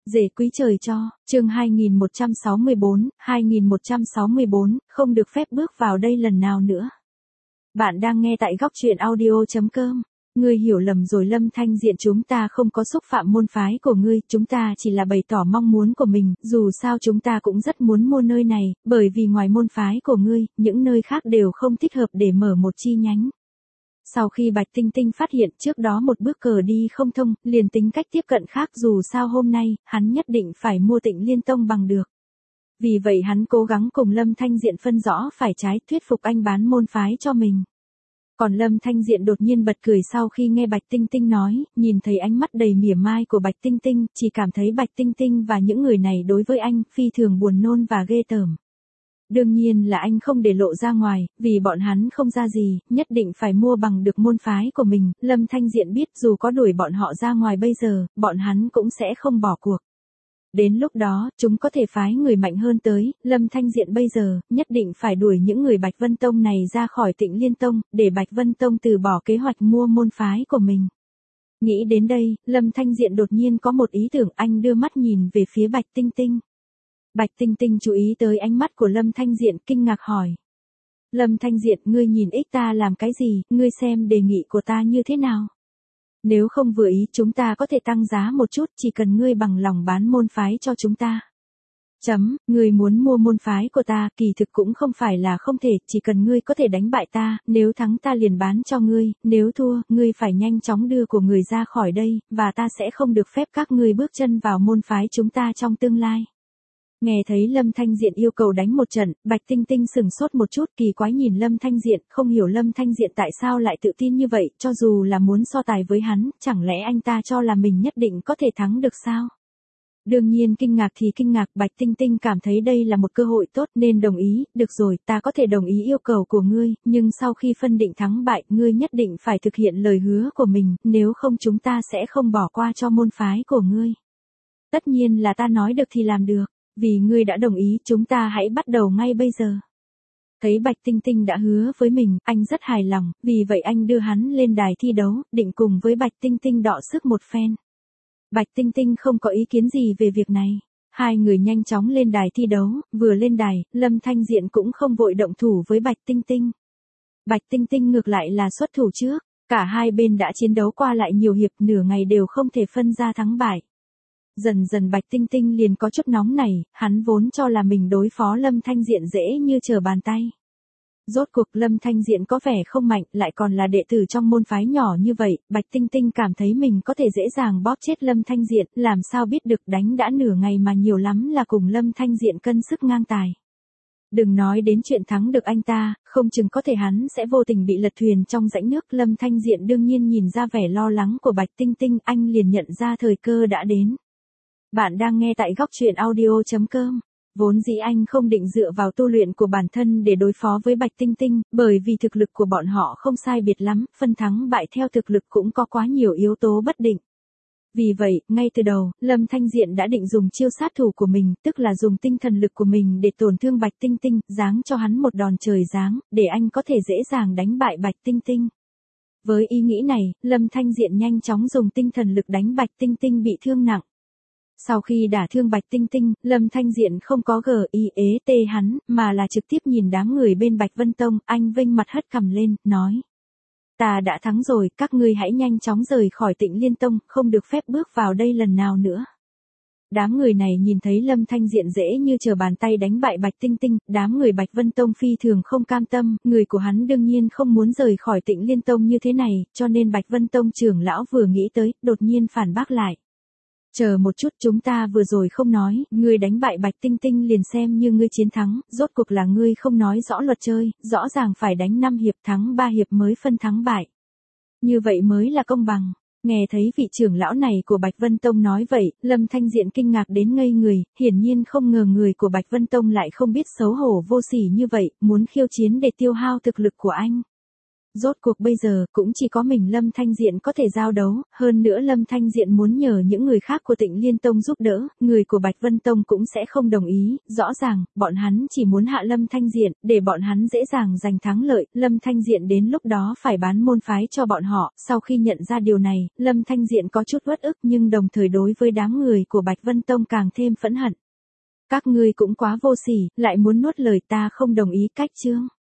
Rể quý trời cho, chương 2164, không được phép bước vào đây lần nào nữa. Bạn đang nghe tại góc truyện audio.com. Ngươi hiểu lầm rồi Lâm Thanh Diện, chúng ta không có xúc phạm môn phái của ngươi, chúng ta chỉ là bày tỏ mong muốn của mình, dù sao chúng ta cũng rất muốn mua nơi này, bởi vì ngoài môn phái của ngươi, những nơi khác đều không thích hợp để mở một chi nhánh. Sau khi Bạch Tinh Tinh phát hiện trước đó một bước cờ đi không thông, liền tính cách tiếp cận khác, dù sao hôm nay, hắn nhất định phải mua Tịnh Liên Tông bằng được. Vì vậy hắn cố gắng cùng Lâm Thanh Diện phân rõ phải trái, thuyết phục anh bán môn phái cho mình. Còn Lâm Thanh Diện đột nhiên bật cười sau khi nghe Bạch Tinh Tinh nói, nhìn thấy ánh mắt đầy mỉa mai của Bạch Tinh Tinh, chỉ cảm thấy Bạch Tinh Tinh và những người này đối với anh phi thường buồn nôn và ghê tởm. Đương nhiên là anh không để lộ ra ngoài, vì bọn hắn không ra gì, nhất định phải mua bằng được môn phái của mình. Lâm Thanh Diện biết dù có đuổi bọn họ ra ngoài bây giờ, bọn hắn cũng sẽ không bỏ cuộc. Đến lúc đó, chúng có thể phái người mạnh hơn tới, Lâm Thanh Diện bây giờ, nhất định phải đuổi những người Bạch Vân Tông này ra khỏi Tịnh Liên Tông, để Bạch Vân Tông từ bỏ kế hoạch mua môn phái của mình. Nghĩ đến đây, Lâm Thanh Diện đột nhiên có một ý tưởng, anh đưa mắt nhìn về phía Bạch Tinh Tinh. Bạch Tinh Tinh chú ý tới ánh mắt của Lâm Thanh Diện, kinh ngạc hỏi. Lâm Thanh Diện, ngươi nhìn ích ta làm cái gì, ngươi xem đề nghị của ta như thế nào? Nếu không vừa ý, chúng ta có thể tăng giá một chút, chỉ cần ngươi bằng lòng bán môn phái cho chúng ta. Ngươi muốn mua môn phái của ta, kỳ thực cũng không phải là không thể, chỉ cần ngươi có thể đánh bại ta, nếu thắng ta liền bán cho ngươi, nếu thua, ngươi phải nhanh chóng đưa của người ra khỏi đây, và ta sẽ không được phép các ngươi bước chân vào môn phái chúng ta trong tương lai. Nghe thấy Lâm Thanh Diện yêu cầu đánh một trận, Bạch Tinh Tinh sừng sốt một chút, kỳ quái nhìn Lâm Thanh Diện, không hiểu Lâm Thanh Diện tại sao lại tự tin như vậy, cho dù là muốn so tài với hắn, chẳng lẽ anh ta cho là mình nhất định có thể thắng được sao? Đương nhiên kinh ngạc thì kinh ngạc, Bạch Tinh Tinh cảm thấy đây là một cơ hội tốt nên đồng ý, được rồi, ta có thể đồng ý yêu cầu của ngươi, nhưng sau khi phân định thắng bại, ngươi nhất định phải thực hiện lời hứa của mình, nếu không chúng ta sẽ không bỏ qua cho môn phái của ngươi. Tất nhiên là ta nói được thì làm được. Vì ngươi đã đồng ý, chúng ta hãy bắt đầu ngay bây giờ. Thấy Bạch Tinh Tinh đã hứa với mình, anh rất hài lòng, vì vậy anh đưa hắn lên đài thi đấu, định cùng với Bạch Tinh Tinh đọ sức một phen. Bạch Tinh Tinh không có ý kiến gì về việc này. Hai người nhanh chóng lên đài thi đấu, vừa lên đài, Lâm Thanh Diện cũng không vội động thủ với Bạch Tinh Tinh. Bạch Tinh Tinh ngược lại là xuất thủ trước, cả hai bên đã chiến đấu qua lại nhiều hiệp, nửa ngày đều không thể phân ra thắng bại. Dần dần Bạch Tinh Tinh liền có chút nóng nảy, hắn vốn cho là mình đối phó Lâm Thanh Diện dễ như trở bàn tay. Rốt cuộc Lâm Thanh Diện có vẻ không mạnh, lại còn là đệ tử trong môn phái nhỏ như vậy, Bạch Tinh Tinh cảm thấy mình có thể dễ dàng bóp chết Lâm Thanh Diện, làm sao biết được, đánh đã nửa ngày mà nhiều lắm là cùng Lâm Thanh Diện cân sức ngang tài. Đừng nói đến chuyện thắng được anh ta, không chừng có thể hắn sẽ vô tình bị lật thuyền trong rãnh nước. Lâm Thanh Diện đương nhiên nhìn ra vẻ lo lắng của Bạch Tinh Tinh, anh liền nhận ra thời cơ đã đến. Bạn đang nghe tại góc truyện audio.com. Vốn dĩ anh không định dựa vào tu luyện của bản thân để đối phó với Bạch Tinh Tinh, bởi vì thực lực của bọn họ không sai biệt lắm, phân thắng bại theo thực lực cũng có quá nhiều yếu tố bất định. Vì vậy, ngay từ đầu, Lâm Thanh Diện đã định dùng chiêu sát thủ của mình, tức là dùng tinh thần lực của mình để tổn thương Bạch Tinh Tinh, giáng cho hắn một đòn trời giáng, để anh có thể dễ dàng đánh bại Bạch Tinh Tinh. Với ý nghĩ này, Lâm Thanh Diện nhanh chóng dùng tinh thần lực đánh Bạch Tinh Tinh bị thương nặng. Sau khi đả thương Bạch Tinh Tinh, Lâm Thanh Diện không có GIET hắn, mà là trực tiếp nhìn đám người bên Bạch Vân Tông, anh vênh mặt hất cằm lên, nói. Ta đã thắng rồi, các ngươi hãy nhanh chóng rời khỏi Tịnh Liên Tông, không được phép bước vào đây lần nào nữa. Đám người này nhìn thấy Lâm Thanh Diện dễ như trở bàn tay đánh bại Bạch Tinh Tinh, đám người Bạch Vân Tông phi thường không cam tâm, người của hắn đương nhiên không muốn rời khỏi Tịnh Liên Tông như thế này, cho nên Bạch Vân Tông trưởng lão vừa nghĩ tới, đột nhiên phản bác lại. Chờ một chút, chúng ta vừa rồi không nói, ngươi đánh bại Bạch Tinh Tinh liền xem như ngươi chiến thắng, rốt cuộc là ngươi không nói rõ luật chơi, rõ ràng phải đánh 5 hiệp, thắng 3 hiệp mới phân thắng bại. Như vậy mới là công bằng. Nghe thấy vị trưởng lão này của Bạch Vân Tông nói vậy, Lâm Thanh Diện kinh ngạc đến ngây người, hiển nhiên không ngờ người của Bạch Vân Tông lại không biết xấu hổ vô sỉ như vậy, muốn khiêu chiến để tiêu hao thực lực của anh. Rốt cuộc bây giờ, cũng chỉ có mình Lâm Thanh Diện có thể giao đấu, hơn nữa Lâm Thanh Diện muốn nhờ những người khác của Tịnh Liên Tông giúp đỡ, người của Bạch Vân Tông cũng sẽ không đồng ý, rõ ràng, bọn hắn chỉ muốn hạ Lâm Thanh Diện, để bọn hắn dễ dàng giành thắng lợi, Lâm Thanh Diện đến lúc đó phải bán môn phái cho bọn họ, sau khi nhận ra điều này, Lâm Thanh Diện có chút uất ức nhưng đồng thời đối với đám người của Bạch Vân Tông càng thêm phẫn hận. Các ngươi cũng quá vô sỉ, lại muốn nuốt lời ta không đồng ý cách chương.